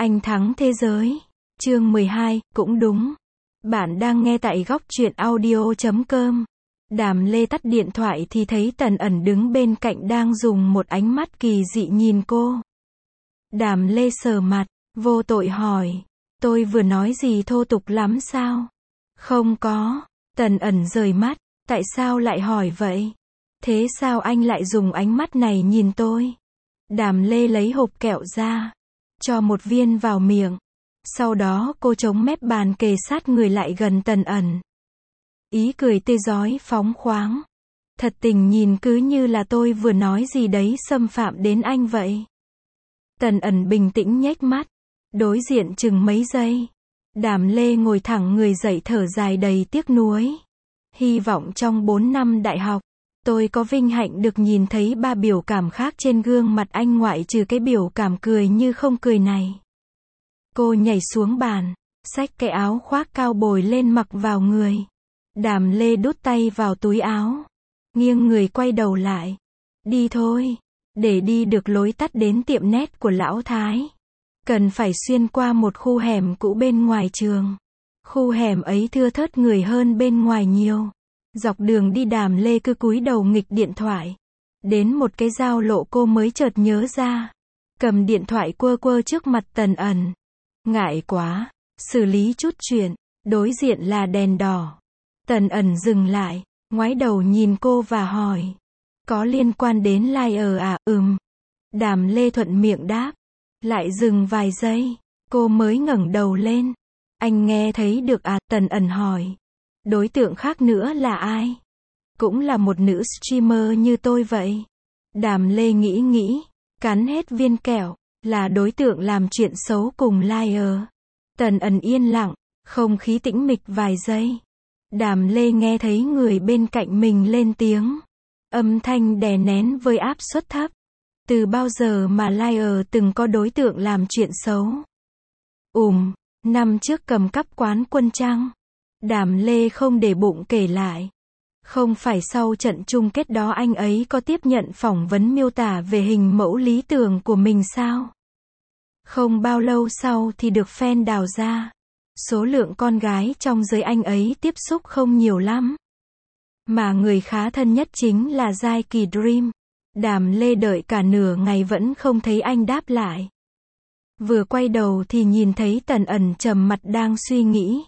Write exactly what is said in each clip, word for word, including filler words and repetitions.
Anh thắng thế giới. Chương mười hai, cũng đúng. Bạn đang nghe tại góc truyện audio chấm com. Đàm Lê tắt điện thoại thì thấy Tần Ẩn đứng bên cạnh đang dùng một ánh mắt kỳ dị nhìn cô. Đàm Lê sờ mặt, vô tội hỏi, tôi vừa nói gì thô tục lắm sao? Không có. Tần Ẩn rời mắt, tại sao lại hỏi vậy? Thế sao anh lại dùng ánh mắt này nhìn tôi? Đàm Lê lấy hộp kẹo ra, cho một viên vào miệng. Sau đó cô chống mép bàn kề sát người lại gần Tần Ẩn. Ý cười tươi rói phóng khoáng. Thật tình nhìn cứ như là tôi vừa nói gì đấy xâm phạm đến anh vậy. Tần Ẩn bình tĩnh nhếch mắt, đối diện chừng mấy giây. Đàm Lê ngồi thẳng người dậy thở dài đầy tiếc nuối. Hy vọng trong bốn năm đại học, tôi có vinh hạnh được nhìn thấy ba biểu cảm khác trên gương mặt anh ngoại trừ cái biểu cảm cười như không cười này. Cô nhảy xuống bàn, xách cái áo khoác cao bồi lên mặc vào người. Đàm Lê đút tay vào túi áo, nghiêng người quay đầu lại. Đi thôi. Để đi được lối tắt đến tiệm nét của Lão Thái, cần phải xuyên qua một khu hẻm cũ bên ngoài trường. Khu hẻm ấy thưa thớt người hơn bên ngoài nhiều. Dọc đường đi Đàm Lê cứ cúi đầu nghịch điện thoại. Đến một cái giao lộ cô mới chợt nhớ ra. Cầm điện thoại quơ quơ trước mặt Tần Ẩn. Ngại quá, xử lý chút chuyện. Đối diện là đèn đỏ. Tần Ẩn dừng lại, ngoái đầu nhìn cô và hỏi. Có liên quan đến Liar à? Ừm. Đàm Lê thuận miệng đáp. Lại dừng vài giây, cô mới ngẩng đầu lên. Anh nghe thấy được à? Tần Ẩn hỏi. Đối tượng khác nữa là ai? Cũng là một nữ streamer như tôi vậy. Đàm Lê nghĩ nghĩ, cắn hết viên kẹo. Là đối tượng làm chuyện xấu cùng Liar. Tần Ẩn yên lặng, không khí tĩnh mịch vài giây. Đàm Lê nghe thấy người bên cạnh mình lên tiếng. Âm thanh đè nén với áp suất thấp. Từ bao giờ mà Liar từng có đối tượng làm chuyện xấu? Ùm, năm trước cầm cắp quán Quân Trăng. Đàm Lê không để bụng kể lại. Không phải sau trận chung kết đó anh ấy có tiếp nhận phỏng vấn miêu tả về hình mẫu lý tưởng của mình sao? Không bao lâu sau thì được fan đào ra. Số lượng con gái trong giới anh ấy tiếp xúc không nhiều lắm. Mà người khá thân nhất chính là Giai Kỳ Dream. Đàm Lê đợi cả nửa ngày vẫn không thấy anh đáp lại. Vừa quay đầu thì nhìn thấy Tần Ẩn trầm mặt đang suy nghĩ.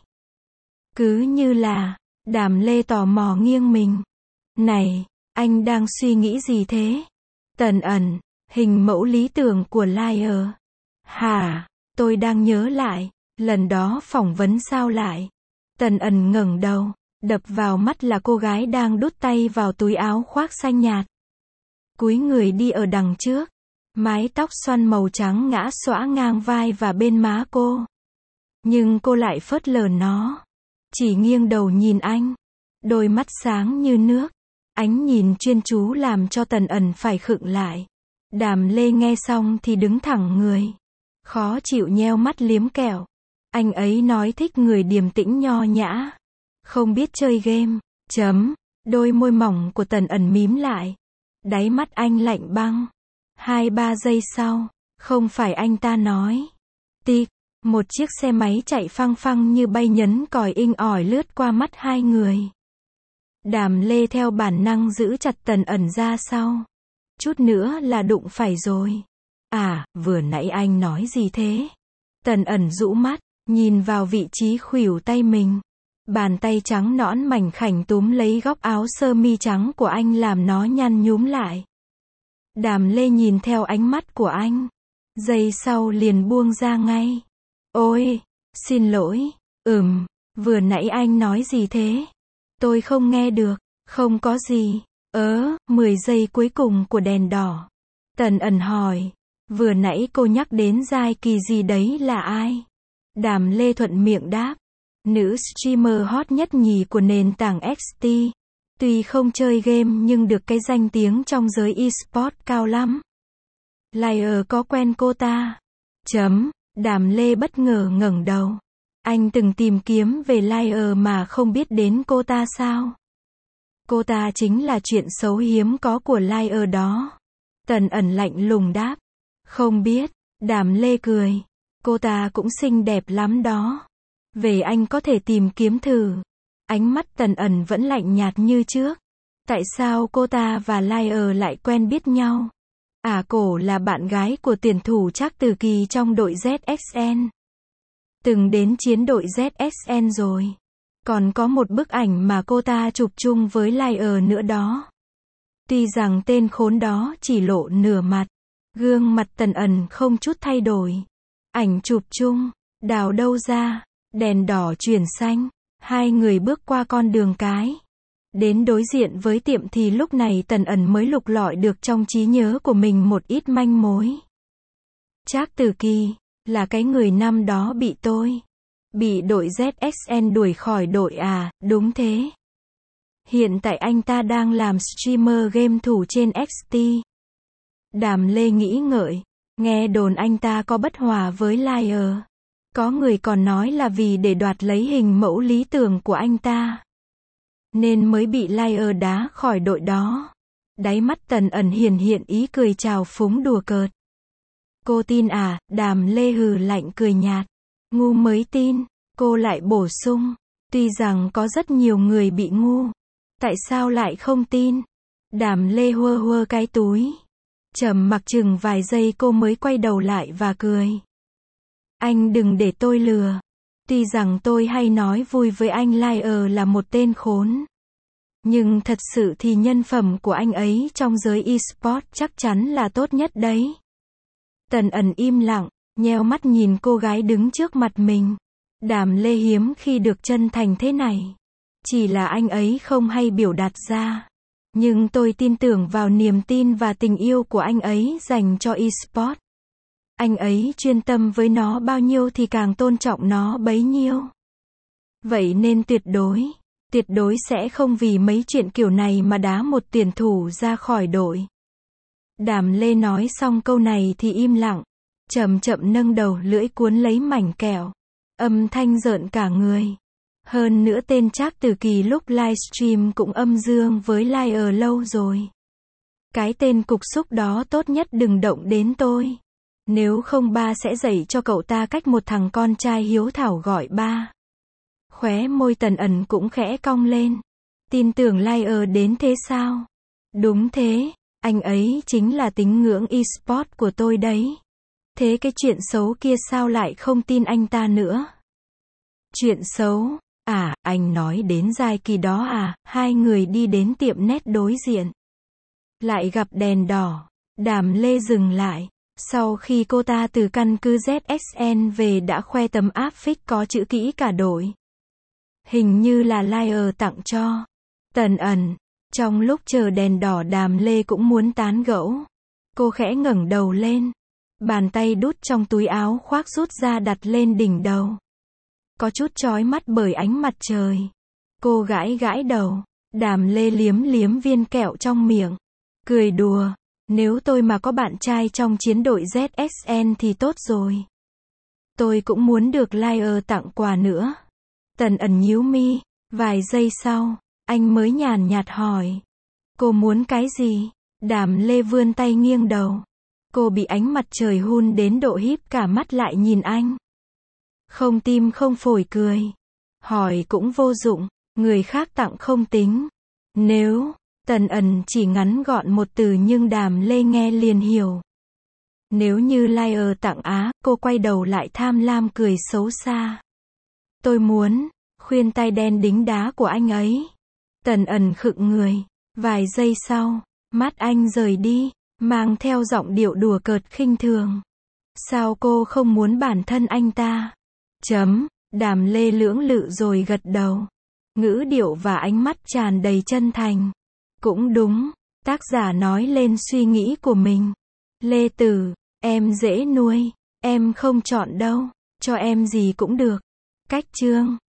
Cứ như là, Đàm Lê tò mò nghiêng mình. Này, anh đang suy nghĩ gì thế? Tần Ẩn, hình mẫu lý tưởng của Liar. Hả, tôi đang nhớ lại, lần đó phỏng vấn sao lại? Tần Ẩn ngẩng đầu, đập vào mắt là cô gái đang đút tay vào túi áo khoác xanh nhạt. Cúi người đi ở đằng trước, mái tóc xoăn màu trắng ngã xõa ngang vai và bên má cô. Nhưng cô lại phớt lờ nó, chỉ nghiêng đầu nhìn anh. Đôi mắt sáng như nước, ánh nhìn chuyên chú làm cho Tần Ẩn phải khựng lại. Đàm Lê nghe xong thì đứng thẳng người, khó chịu nheo mắt liếm kẹo. Anh ấy nói thích người điềm tĩnh nho nhã, không biết chơi game. Chấm. Đôi môi mỏng của Tần Ẩn mím lại. Đáy mắt anh lạnh băng. Hai ba giây sau, không phải anh ta nói. Tịt, một chiếc xe máy chạy phăng phăng như bay nhấn còi inh ỏi lướt qua mắt hai người. Đàm Lê theo bản năng giữ chặt Tần Ẩn ra sau. Chút nữa là đụng phải rồi. À, vừa nãy anh nói gì thế? Tần Ẩn rũ mắt, nhìn vào vị trí khuỷu tay mình. Bàn tay trắng nõn mảnh khảnh túm lấy góc áo sơ mi trắng của anh làm nó nhăn nhúm lại. Đàm Lê nhìn theo ánh mắt của anh. Giây sau liền buông ra ngay. Ôi, xin lỗi. Ừm, vừa nãy anh nói gì thế? Tôi không nghe được. Không có gì. Ớ, mười giây cuối cùng của đèn đỏ. Tần Ẩn hỏi. Vừa nãy cô nhắc đến Giai Kỳ gì đấy là ai? Đàm Lê thuận miệng đáp. Nữ streamer hot nhất nhì của nền tảng ích tê. Tuy không chơi game nhưng được cái danh tiếng trong giới e-sport cao lắm. Liar có quen cô ta? Chấm. Đàm Lê bất ngờ ngẩng đầu. Anh từng tìm kiếm về Liar mà không biết đến cô ta sao? Cô ta chính là chuyện xấu hiếm có của Liar đó. Tần Ẩn lạnh lùng đáp. Không biết. Đàm Lê cười. Cô ta cũng xinh đẹp lắm đó. Về anh có thể tìm kiếm thử. Ánh mắt Tần Ẩn vẫn lạnh nhạt như trước. Tại sao cô ta và Liar lại quen biết nhau? À, cổ là bạn gái của tuyển thủ Trác Từ Kỳ trong đội Z X N. Từng đến chiến đội Z X N rồi. Còn có một bức ảnh mà cô ta chụp chung với Liar nữa đó. Tuy rằng tên khốn đó chỉ lộ nửa mặt, gương mặt Tần Ẩn không chút thay đổi. Ảnh chụp chung, đào đâu ra, đèn đỏ chuyển xanh, hai người bước qua con đường cái. Đến đối diện với tiệm thì lúc này Tần Ẩn mới lục lọi được trong trí nhớ của mình một ít manh mối. Trác Từ Kỳ, là cái người năm đó bị tôi, bị đội Z X N đuổi khỏi đội à, đúng thế. Hiện tại anh ta đang làm streamer game thủ trên X T. Đàm Lê nghĩ ngợi, nghe đồn anh ta có bất hòa với Liar. Có người còn nói là vì để đoạt lấy hình mẫu lý tưởng của anh ta, nên mới bị Liar đá khỏi đội đó. Đáy mắt Tần Ẩn hiển hiện ý cười trào phúng đùa cợt. Cô tin à? Đàm Lê hừ lạnh cười nhạt. Ngu mới tin. Cô lại bổ sung. Tuy rằng có rất nhiều người bị ngu. Tại sao lại không tin? Đàm Lê hơ hơ cái túi. Trầm mặc chừng vài giây cô mới quay đầu lại và cười. Anh đừng để tôi lừa. Tuy rằng tôi hay nói vui với anh Liar là một tên khốn. Nhưng thật sự thì nhân phẩm của anh ấy trong giới eSport chắc chắn là tốt nhất đấy. Tần Ẩn im lặng, nheo mắt nhìn cô gái đứng trước mặt mình. Đàm Lê hiếm khi được chân thành thế này. Chỉ là anh ấy không hay biểu đạt ra. Nhưng tôi tin tưởng vào niềm tin và tình yêu của anh ấy dành cho eSport. Anh ấy chuyên tâm với nó bao nhiêu thì càng tôn trọng nó bấy nhiêu. Vậy nên tuyệt đối, tuyệt đối sẽ không vì mấy chuyện kiểu này mà đá một tuyển thủ ra khỏi đội. Đàm Lê nói xong câu này thì im lặng, chậm chậm nâng đầu lưỡi cuốn lấy mảnh kẹo. Âm thanh rợn cả người. Hơn nữa tên Trác Từ Kỳ lúc livestream cũng âm dương với Liar lâu rồi. Cái tên cục xúc đó tốt nhất đừng động đến tôi. Nếu không ba sẽ dạy cho cậu ta cách một thằng con trai hiếu thảo gọi ba. Khóe môi Tần Ẩn cũng khẽ cong lên. Tin tưởng Liar đến thế sao? Đúng thế, anh ấy chính là tín ngưỡng eSport của tôi đấy. Thế cái chuyện xấu kia sao lại không tin anh ta nữa? Chuyện xấu? À, anh nói đến Giai Kỳ đó à? Hai người đi đến tiệm net đối diện. Lại gặp đèn đỏ. Đàm Lê dừng lại. Sau khi cô ta từ căn cứ Z X N về đã khoe tấm áp phích có chữ kỹ cả đội. Hình như là Liar tặng cho. Tần Ẩn. Trong lúc chờ đèn đỏ Đàm Lê cũng muốn tán gẫu. Cô khẽ ngẩng đầu lên. Bàn tay đút trong túi áo khoác rút ra đặt lên đỉnh đầu. Có chút chói mắt bởi ánh mặt trời. Cô gãi gãi đầu. Đàm Lê liếm liếm viên kẹo trong miệng. Cười đùa. Nếu tôi mà có bạn trai trong chiến đội Z X N thì tốt rồi. Tôi cũng muốn được Liar tặng quà nữa. Tần Ẩn nhíu mi. Vài giây sau, anh mới nhàn nhạt hỏi. Cô muốn cái gì? Đàm Lê vươn tay nghiêng đầu. Cô bị ánh mặt trời hun đến độ híp cả mắt lại nhìn anh. Không tim không phổi cười. Hỏi cũng vô dụng, người khác tặng không tính. Nếu, Tần Ẩn chỉ ngắn gọn một từ nhưng Đàm Lê nghe liền hiểu. Nếu như Liar tặng á, cô quay đầu lại tham lam cười xấu xa. Tôi muốn, khuyên tai đen đính đá của anh ấy. Tần Ẩn khựng người. Vài giây sau, mắt anh rời đi, mang theo giọng điệu đùa cợt khinh thường. Sao cô không muốn bản thân anh ta? Chấm, Đàm Lê lưỡng lự rồi gật đầu. Ngữ điệu và ánh mắt tràn đầy chân thành. Cũng đúng, tác giả nói lên suy nghĩ của mình. Lê Tử, em dễ nuôi, em không chọn đâu, cho em gì cũng được. Cách chương